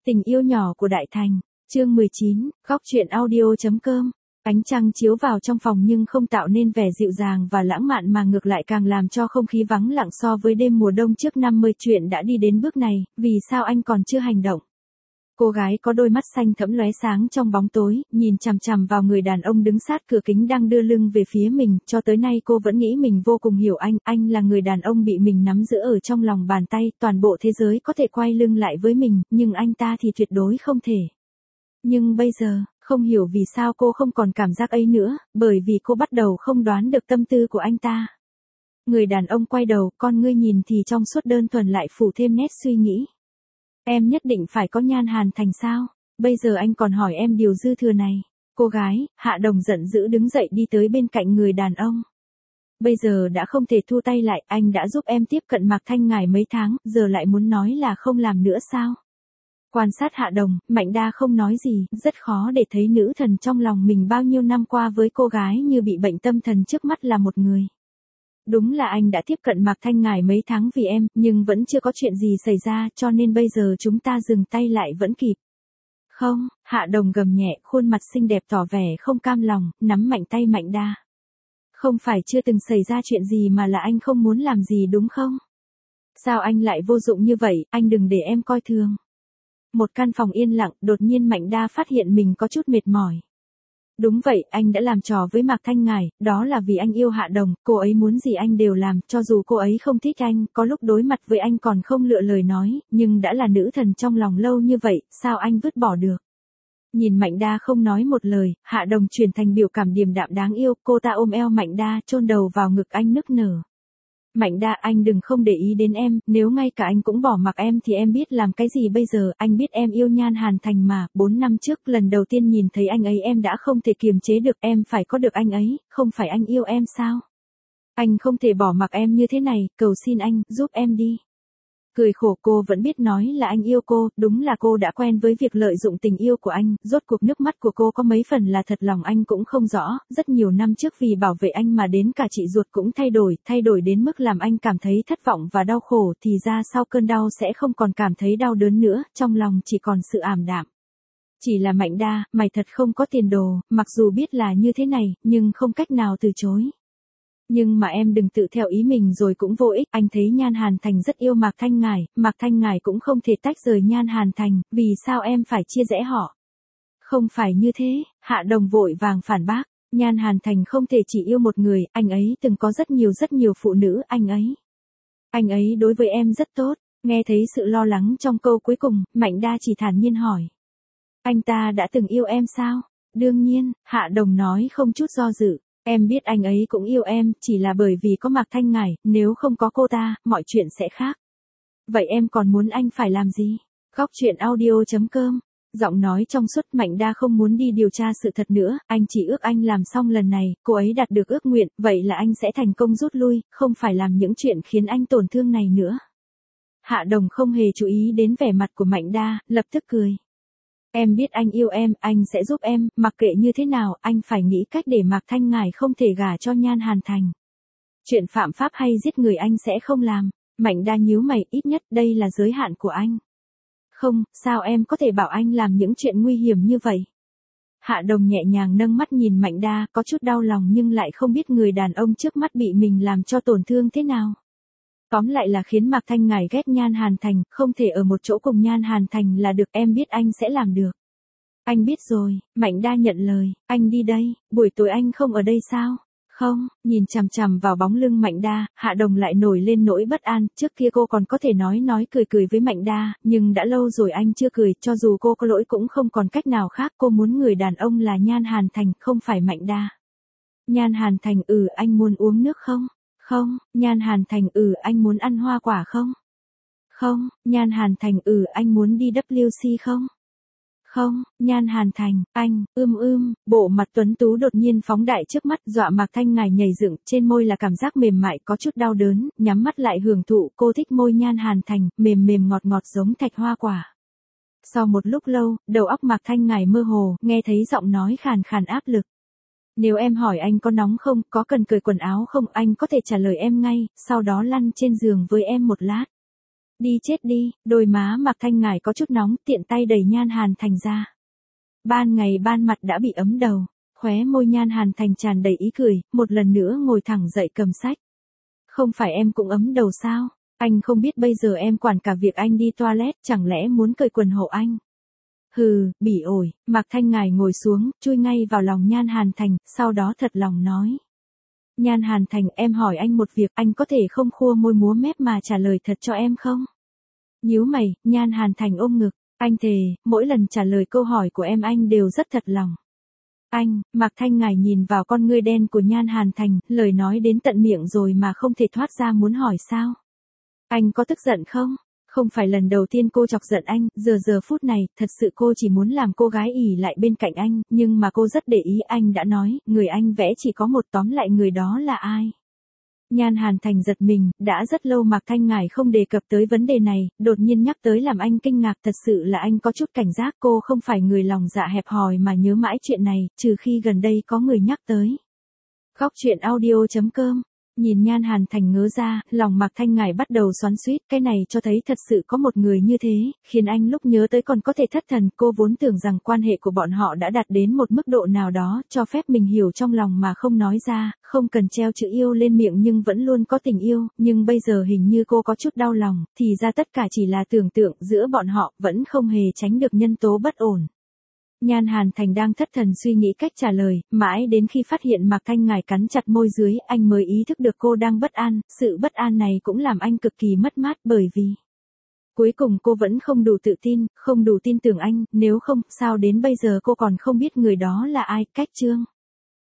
Tình yêu nhỏ của Đại Thành, chương 19, góc truyện audio.com. Ánh trăng chiếu vào trong phòng nhưng không tạo nên vẻ dịu dàng và lãng mạn mà ngược lại càng làm cho không khí vắng lặng so với đêm mùa đông trước 50 chuyện đã đi đến bước này, vì sao anh còn chưa hành động? Cô gái có đôi mắt xanh thẫm lóe sáng trong bóng tối, nhìn chằm chằm vào người đàn ông đứng sát cửa kính đang đưa lưng về phía mình, cho tới nay cô vẫn nghĩ mình vô cùng hiểu anh là người đàn ông bị mình nắm giữ ở trong lòng bàn tay, toàn bộ thế giới có thể quay lưng lại với mình, nhưng anh ta thì tuyệt đối không thể. Nhưng bây giờ, không hiểu vì sao cô không còn cảm giác ấy nữa, bởi vì cô bắt đầu không đoán được tâm tư của anh ta. Người đàn ông quay đầu, con ngươi nhìn thì trong suốt đơn thuần lại phủ thêm nét suy nghĩ. Em nhất định phải có Nhan Hàn Thành sao? Bây giờ anh còn hỏi em điều dư thừa này. Cô gái, Hạ Đồng giận dữ đứng dậy đi tới bên cạnh người đàn ông. Bây giờ đã không thể thu tay lại, anh đã giúp em tiếp cận Mạc Thanh Ngải mấy tháng, giờ lại muốn nói là không làm nữa sao? Quan sát Hạ Đồng, Mạnh Đa không nói gì, rất khó để thấy nữ thần trong lòng mình bao nhiêu năm qua với cô gái như bị bệnh tâm thần trước mắt là một người. Đúng là anh đã tiếp cận Mạc Thanh Ngải mấy tháng vì em, nhưng vẫn chưa có chuyện gì xảy ra cho nên bây giờ chúng ta dừng tay lại vẫn kịp. Không, Hạ Đồng gầm nhẹ, khuôn mặt xinh đẹp tỏ vẻ không cam lòng, nắm mạnh tay Mạnh Đa. Không phải chưa từng xảy ra chuyện gì mà là anh không muốn làm gì đúng không? Sao anh lại vô dụng như vậy, anh đừng để em coi thường. Một căn phòng yên lặng, đột nhiên Mạnh Đa phát hiện mình có chút mệt mỏi. Đúng vậy, anh đã làm trò với Mạc Thanh Ngải, đó là vì anh yêu Hạ Đồng, cô ấy muốn gì anh đều làm, cho dù cô ấy không thích anh, có lúc đối mặt với anh còn không lựa lời nói, nhưng đã là nữ thần trong lòng lâu như vậy, sao anh vứt bỏ được? Nhìn Mạnh Đa không nói một lời, Hạ Đồng chuyển thành biểu cảm điềm đạm đáng yêu, cô ta ôm eo Mạnh Đa, chôn đầu vào ngực anh nức nở. Mạnh Đa, anh đừng không để ý đến em, nếu ngay cả anh cũng bỏ mặc em thì em biết làm cái gì bây giờ, anh biết em yêu Nhan Hàn Thành mà, 4 năm trước lần đầu tiên nhìn thấy anh ấy em đã không thể kiềm chế được, em phải có được anh ấy, không phải anh yêu em sao? Anh không thể bỏ mặc em như thế này, cầu xin anh, giúp em đi. Cười khổ, cô vẫn biết nói là anh yêu cô, đúng là cô đã quen với việc lợi dụng tình yêu của anh, rốt cuộc nước mắt của cô có mấy phần là thật lòng anh cũng không rõ, rất nhiều năm trước vì bảo vệ anh mà đến cả chị ruột cũng thay đổi đến mức làm anh cảm thấy thất vọng và đau khổ, thì ra sau cơn đau sẽ không còn cảm thấy đau đớn nữa, trong lòng chỉ còn sự ảm đạm. Chỉ là Mạnh Đa, mày thật không có tiền đồ, mặc dù biết là như thế này, nhưng không cách nào từ chối. Nhưng mà em đừng tự theo ý mình rồi cũng vô ích, anh thấy Nhan Hàn Thành rất yêu Mạc Thanh Ngải cũng không thể tách rời Nhan Hàn Thành, vì sao em phải chia rẽ họ? Không phải như thế, Hạ Đồng vội vàng phản bác, Nhan Hàn Thành không thể chỉ yêu một người, anh ấy từng có rất nhiều phụ nữ, anh ấy đối với em rất tốt. Nghe thấy sự lo lắng trong câu cuối cùng, Mạnh Đa chỉ thản nhiên hỏi. Anh ta đã từng yêu em sao? Đương nhiên, Hạ Đồng nói không chút do dự. Em biết anh ấy cũng yêu em, chỉ là bởi vì có Mạc Thanh Ngải, nếu không có cô ta, mọi chuyện sẽ khác. Vậy em còn muốn anh phải làm gì? Góc truyện audio.com. Giọng nói trong suốt, Mạnh Đa không muốn đi điều tra sự thật nữa, anh chỉ ước anh làm xong lần này, cô ấy đạt được ước nguyện, vậy là anh sẽ thành công rút lui, không phải làm những chuyện khiến anh tổn thương này nữa. Hạ Đồng không hề chú ý đến vẻ mặt của Mạnh Đa, lập tức cười. Em biết anh yêu em, anh sẽ giúp em, mặc kệ như thế nào, anh phải nghĩ cách để Mạc Thanh Ngải không thể gả cho Nhan Hàn Thành. Chuyện phạm pháp hay giết người anh sẽ không làm. Mạnh Đa nhíu mày, ít nhất đây là giới hạn của anh. Không, sao em có thể bảo anh làm những chuyện nguy hiểm như vậy? Hạ Đồng nhẹ nhàng nâng mắt nhìn Mạnh Đa, có chút đau lòng nhưng lại không biết người đàn ông trước mắt bị mình làm cho tổn thương thế nào. Tóm lại là khiến Mạc Thanh Ngải ghét Nhan Hàn Thành, không thể ở một chỗ cùng Nhan Hàn Thành là được, em biết anh sẽ làm được. Anh biết rồi, Mạnh Đa nhận lời, anh đi đây, buổi tối anh không ở đây sao? Không, nhìn chằm chằm vào bóng lưng Mạnh Đa, Hạ Đồng lại nổi lên nỗi bất an, trước kia cô còn có thể nói cười với Mạnh Đa, nhưng đã lâu rồi anh chưa cười, cho dù cô có lỗi cũng không còn cách nào khác, cô muốn người đàn ông là Nhan Hàn Thành, không phải Mạnh Đa. Nhan Hàn Thành, anh muốn uống nước không? Không, Nhan Hàn Thành, anh muốn ăn hoa quả không? Không, Nhan Hàn Thành, anh muốn đi WC không? Không, Nhan Hàn Thành, anh, bộ mặt tuấn tú đột nhiên phóng đại trước mắt, dọa Mạc Thanh Ngải nhảy dựng, trên môi là cảm giác mềm mại có chút đau đớn, nhắm mắt lại hưởng thụ, cô thích môi Nhan Hàn Thành, mềm ngọt giống thạch hoa quả. Sau một lúc lâu, đầu óc Mạc Thanh Ngải mơ hồ, nghe thấy giọng nói khàn áp lực. Nếu em hỏi anh có nóng không, có cần cởi quần áo không, anh có thể trả lời em ngay, sau đó lăn trên giường với em một lát. Đi chết đi, đôi má Mạc Thanh Ngải có chút nóng, tiện tay đẩy Nhan Hàn Thành ra. Ban ngày ban mặt đã bị ấm đầu, khóe môi Nhan Hàn Thành tràn đầy ý cười, một lần nữa ngồi thẳng dậy cầm sách. Không phải em cũng ấm đầu sao? Anh không biết bây giờ em quản cả việc anh đi toilet, chẳng lẽ muốn cởi quần hộ anh? Hừ, bỉ ổi, Mạc Thanh Ngải ngồi xuống, chui ngay vào lòng Nhan Hàn Thành, sau đó thật lòng nói. Nhan Hàn Thành, em hỏi anh một việc, anh có thể không khua môi múa mép mà trả lời thật cho em không? Nhíu mày, Nhan Hàn Thành ôm ngực, anh thề, mỗi lần trả lời câu hỏi của em anh đều rất thật lòng. Anh, Mạc Thanh Ngải nhìn vào con ngươi đen của Nhan Hàn Thành, lời nói đến tận miệng rồi mà không thể thoát ra muốn hỏi sao? Anh có tức giận không? Không phải lần đầu tiên cô chọc giận anh, giờ phút này, thật sự cô chỉ muốn làm cô gái ỉ lại bên cạnh anh, nhưng mà cô rất để ý anh đã nói, người anh vẽ chỉ có một, tóm lại người đó là ai? Nhan Hàn Thành giật mình, đã rất lâu Mạc Thanh Ngải không đề cập tới vấn đề này, đột nhiên nhắc tới làm anh kinh ngạc, thật sự là anh có chút cảnh giác, cô không phải người lòng dạ hẹp hòi mà nhớ mãi chuyện này, trừ khi gần đây có người nhắc tới. Khóc chuyện audio.com. Nhìn Nhan Hàn Thành ngớ ra, lòng Mạc Thanh Ngải bắt đầu xoắn xuýt, cái này cho thấy thật sự có một người như thế, khiến anh lúc nhớ tới còn có thể thất thần, cô vốn tưởng rằng quan hệ của bọn họ đã đạt đến một mức độ nào đó, cho phép mình hiểu trong lòng mà không nói ra, không cần treo chữ yêu lên miệng nhưng vẫn luôn có tình yêu, nhưng bây giờ hình như cô có chút đau lòng, thì ra tất cả chỉ là tưởng tượng, giữa bọn họ vẫn không hề tránh được nhân tố bất ổn. Nhan Hàn Thành đang thất thần suy nghĩ cách trả lời, mãi đến khi phát hiện Mạc Thanh Ngải cắn chặt môi dưới, anh mới ý thức được cô đang bất an, sự bất an này cũng làm anh cực kỳ mất mát bởi vì cuối cùng cô vẫn không đủ tự tin, không đủ tin tưởng anh, nếu không, sao đến bây giờ cô còn không biết người đó là ai, cách chương.